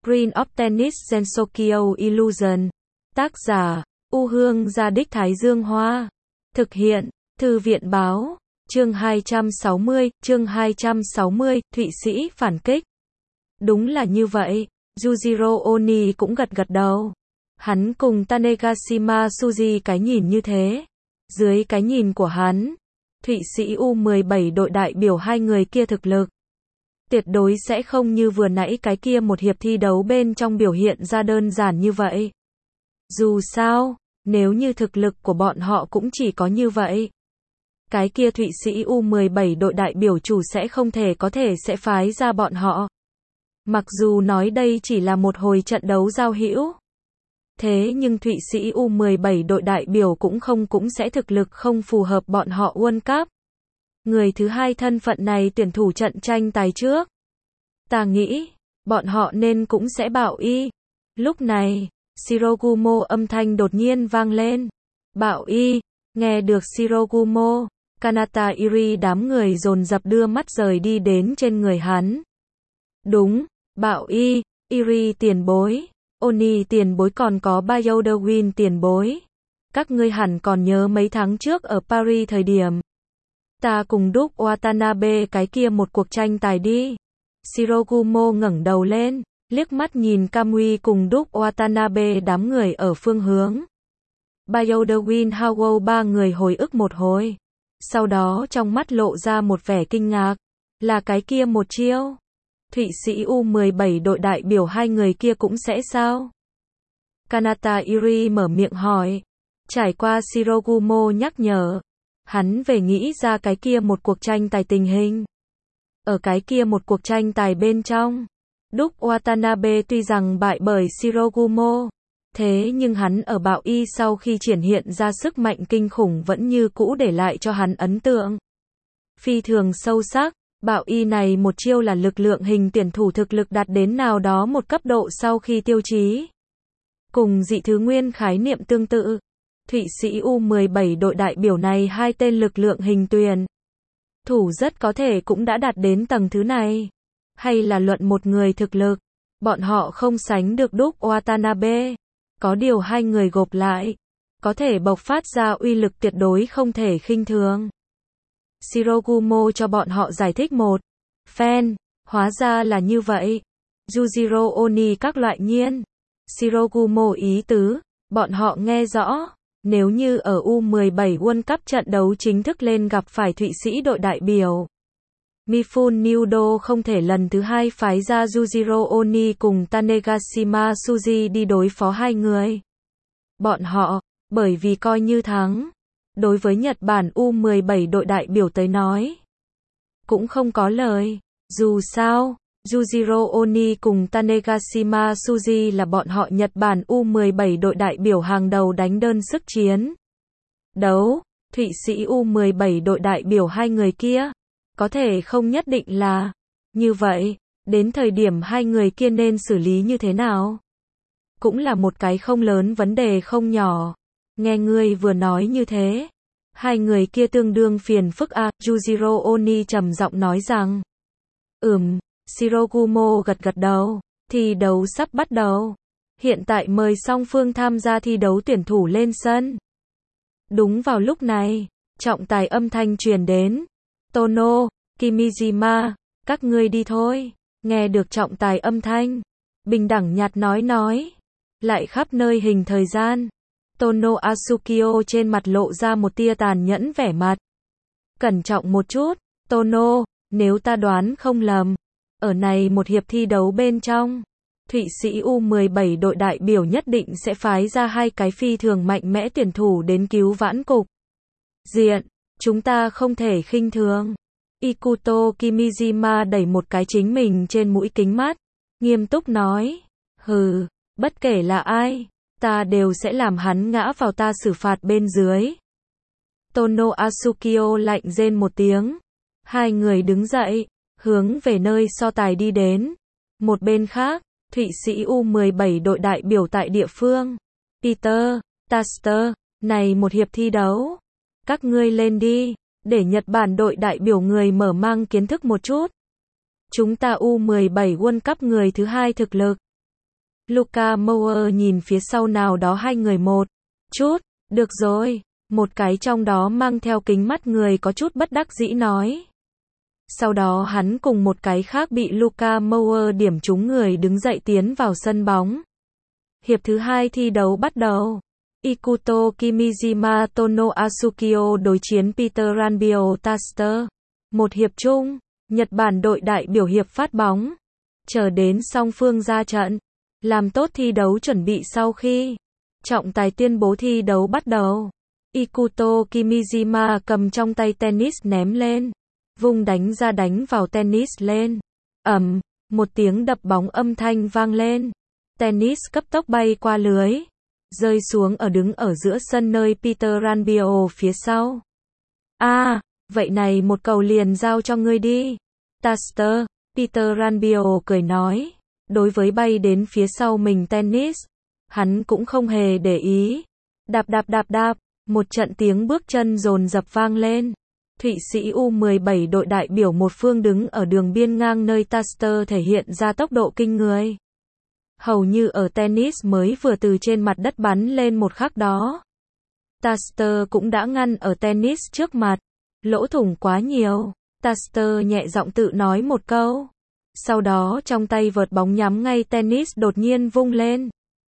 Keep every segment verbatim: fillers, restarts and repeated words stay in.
Green of Tennis Gensokyo Illusion. Tác giả, U Hương Gia Đích Thái Dương Hoa. Thực hiện, Thư viện Báo. Chương hai trăm sáu mươi, chương hai trăm sáu mươi, Thụy Sĩ phản kích. Đúng là như vậy, Yujiro Oni cũng gật gật đầu. Hắn cùng Tanegashima Suji cái nhìn như thế. Dưới cái nhìn của hắn, Thụy Sĩ U mười bảy đội đại biểu hai người kia thực lực tuyệt đối sẽ không như vừa nãy cái kia một hiệp thi đấu bên trong biểu hiện ra đơn giản như vậy. Dù sao, nếu như thực lực của bọn họ cũng chỉ có như vậy, cái kia Thụy Sĩ U mười bảy đội đại biểu chủ sẽ không thể có thể sẽ phái ra bọn họ. Mặc dù nói đây chỉ là một hồi trận đấu giao hữu, thế nhưng Thụy Sĩ U mười bảy đội đại biểu cũng không cũng sẽ thực lực không phù hợp bọn họ World Cup. Người thứ hai thân phận này tuyển thủ trận tranh tài trước. Ta nghĩ, bọn họ nên cũng sẽ bảo y. Lúc này, Shirogumo âm thanh đột nhiên vang lên. Bảo y, nghe được Shirogumo, Kanata Iri đám người dồn dập đưa mắt rời đi đến trên người hắn. Đúng, bảo y, Iri tiền bối, Oni tiền bối còn có Bayodawin tiền bối. Các ngươi hẳn còn nhớ mấy tháng trước ở Paris thời điểm ta cùng Duke Watanabe cái kia một cuộc tranh tài đi. Shirogumo ngẩng đầu lên, liếc mắt nhìn Kamui cùng Duke Watanabe đám người ở phương hướng Bayodawin Howell ba người hồi ức một hồi. Sau đó trong mắt lộ ra một vẻ kinh ngạc. Là cái kia một chiêu. Thụy Sĩ U mười bảy đội đại biểu hai người kia cũng sẽ sao? Kanata Iri mở miệng hỏi. Trải qua Shirogumo nhắc nhở, hắn về nghĩ ra cái kia một cuộc tranh tài tình hình. Ở cái kia một cuộc tranh tài bên trong, Duke Watanabe tuy rằng bại bởi Shirogumo, thế nhưng hắn ở Bạo Y sau khi triển hiện ra sức mạnh kinh khủng vẫn như cũ để lại cho hắn ấn tượng phi thường sâu sắc. Bạo Y này một chiêu là lực lượng hình tuyển thủ thực lực đạt đến nào đó một cấp độ sau khi tiêu chí. Cùng dị thứ nguyên khái niệm tương tự, Thụy Sĩ U mười bảy đội đại biểu này hai tên lực lượng hình tuyển thủ rất có thể cũng đã đạt đến tầng thứ này. Hay là luận một người thực lực, bọn họ không sánh được Duke Watanabe. Có điều hai người gộp lại, có thể bộc phát ra uy lực tuyệt đối không thể khinh thường. Shirogumo cho bọn họ giải thích một phen, hóa ra là như vậy. Yujiro Oni các loại nhiên. Shirogumo ý tứ, bọn họ nghe rõ. Nếu như ở U mười bảy World Cup trận đấu chính thức lên gặp phải Thụy Sĩ đội đại biểu, Mifune Nudo không thể lần thứ hai phái ra Yujiro Oni cùng Tanegashima Suji đi đối phó hai người. Bọn họ, bởi vì coi như thắng, đối với Nhật Bản U mười bảy đội đại biểu tới nói, cũng không có lời. Dù sao, Yujiro Oni cùng Tanegashima Suji là bọn họ Nhật Bản U mười bảy đội đại biểu hàng đầu đánh đơn sức chiến đấu. Thụy Sĩ U mười bảy đội đại biểu hai người kia, có thể không nhất định là như vậy. Đến thời điểm hai người kia nên xử lý như thế nào, cũng là một cái không lớn vấn đề không nhỏ. Nghe ngươi vừa nói như thế, hai người kia tương đương phiền phức à, Yujiro Oni trầm giọng nói rằng. Ừm, Shirogumo gật gật đầu. Thi đấu sắp bắt đầu. Hiện tại mời song phương tham gia thi đấu tuyển thủ lên sân. Đúng vào lúc này, trọng tài âm thanh truyền đến. Tono, Kimijima, các ngươi đi thôi. Nghe được trọng tài âm thanh, bình đẳng nhạt nói nói. Lại khắp nơi hình thời gian. Tono Asukio trên mặt lộ ra một tia tàn nhẫn vẻ mặt. Cẩn trọng một chút, Tono, nếu ta đoán không lầm, ở này một hiệp thi đấu bên trong, Thụy Sĩ U mười bảy đội đại biểu nhất định sẽ phái ra hai cái phi thường mạnh mẽ tuyển thủ đến cứu vãn cục diện. Chúng ta không thể khinh thường. Ikuto Kimijima đẩy một cái chính mình trên mũi kính mắt, nghiêm túc nói. Hừ, bất kể là ai, ta đều sẽ làm hắn ngã vào ta xử phạt bên dưới. Tono Asukio lạnh rên một tiếng. Hai người đứng dậy, hướng về nơi so tài đi đến. Một bên khác, Thụy Sĩ U mười bảy đội đại biểu tại địa phương. Peter, Taster, này một hiệp thi đấu, các ngươi lên đi, để Nhật Bản đội đại biểu người mở mang kiến thức một chút. Chúng ta U mười bảy World Cup người thứ hai thực lực. Luka Mower nhìn phía sau nào đó hai người một chút, được rồi, một cái trong đó mang theo kính mắt người có chút bất đắc dĩ nói. Sau đó hắn cùng một cái khác bị Luka Mower điểm trúng người đứng dậy tiến vào sân bóng. Hiệp thứ hai thi đấu bắt đầu. Ikuto Kimijima Tono Asukio đối chiến Peter Ranbio Taster. Một hiệp chung, Nhật Bản đội đại biểu hiệp phát bóng. Chờ đến song phương ra trận. Làm tốt thi đấu chuẩn bị sau khi trọng tài tuyên bố thi đấu bắt đầu. Ikuto Kimijima cầm trong tay tennis ném lên. Vung đánh ra đánh vào tennis lên. Ầm, một tiếng đập bóng âm thanh vang lên. Tennis cấp tốc bay qua lưới. Rơi xuống ở đứng ở giữa sân nơi Peter Ranbio phía sau. A, à, vậy này một cầu liền giao cho ngươi đi. Taster, Peter Ranbio cười nói. Đối với bay đến phía sau mình tennis, hắn cũng không hề để ý. Đạp đạp đạp đạp, một trận tiếng bước chân dồn dập vang lên. Thụy Sĩ U mười bảy đội đại biểu một phương đứng ở đường biên ngang nơi Taster thể hiện ra tốc độ kinh người. Hầu như ở tennis mới vừa từ trên mặt đất bắn lên một khắc đó. Taster cũng đã ngăn ở tennis trước mặt. Lỗ thủng quá nhiều. Taster nhẹ giọng tự nói một câu. Sau đó trong tay vợt bóng nhắm ngay tennis đột nhiên vung lên.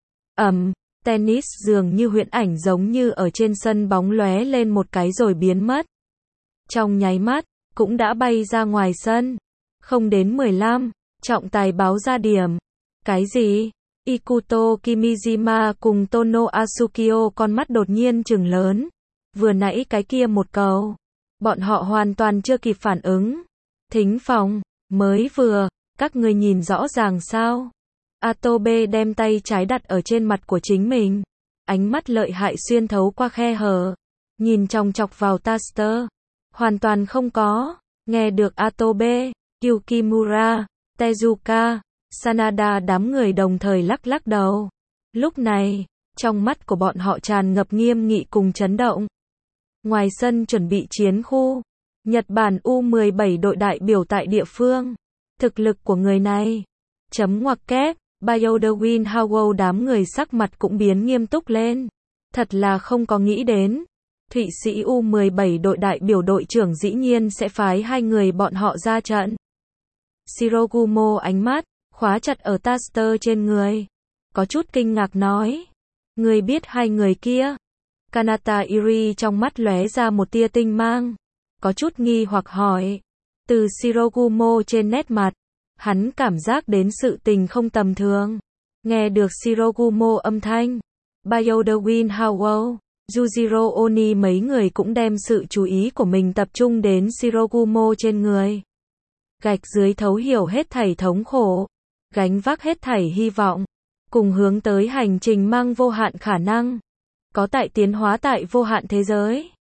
Ầm, tennis dường như huyễn ảnh giống như ở trên sân bóng lóe lên một cái rồi biến mất. Trong nháy mắt, cũng đã bay ra ngoài sân. Không đến mười lăm, trọng tài báo ra điểm. Cái gì? Ikuto Kimijima cùng Tono Asukio con mắt đột nhiên trừng lớn. Vừa nãy cái kia một cầu. Bọn họ hoàn toàn chưa kịp phản ứng. Thính phòng, mới vừa, các người nhìn rõ ràng sao? Atobe đem tay trái đặt ở trên mặt của chính mình. Ánh mắt lợi hại xuyên thấu qua khe hở. Nhìn chòng chọc vào Taster. Hoàn toàn không có. Nghe được Atobe, Yukimura, Tezuka, Sanada đám người đồng thời lắc lắc đầu. Lúc này, trong mắt của bọn họ tràn ngập nghiêm nghị cùng chấn động. Ngoài sân chuẩn bị chiến khu, Nhật Bản U mười bảy đội đại biểu tại địa phương. Thực lực của người này. Chấm ngoặc kép, Bioderwin Howell đám người sắc mặt cũng biến nghiêm túc lên. Thật là không có nghĩ đến. Thụy Sĩ U mười bảy đội đại biểu đội trưởng dĩ nhiên sẽ phái hai người bọn họ ra trận. Shirogumo ánh mắt khóa chặt ở Taster trên người. Có chút kinh ngạc nói. Người biết hai người kia. Kanata Iri trong mắt lóe ra một tia tinh mang. Có chút nghi hoặc hỏi. Từ Shirogumo trên nét mặt. Hắn cảm giác đến sự tình không tầm thường. Nghe được Shirogumo âm thanh. Bioderwin Howell, Yujiro Oni mấy người cũng đem sự chú ý của mình tập trung đến Shirogumo trên người. Gạch dưới thấu hiểu hết thảy thống khổ. Gánh vác hết thảy hy vọng. Cùng hướng tới hành trình mang vô hạn khả năng. Có tại tiến hóa tại vô hạn thế giới.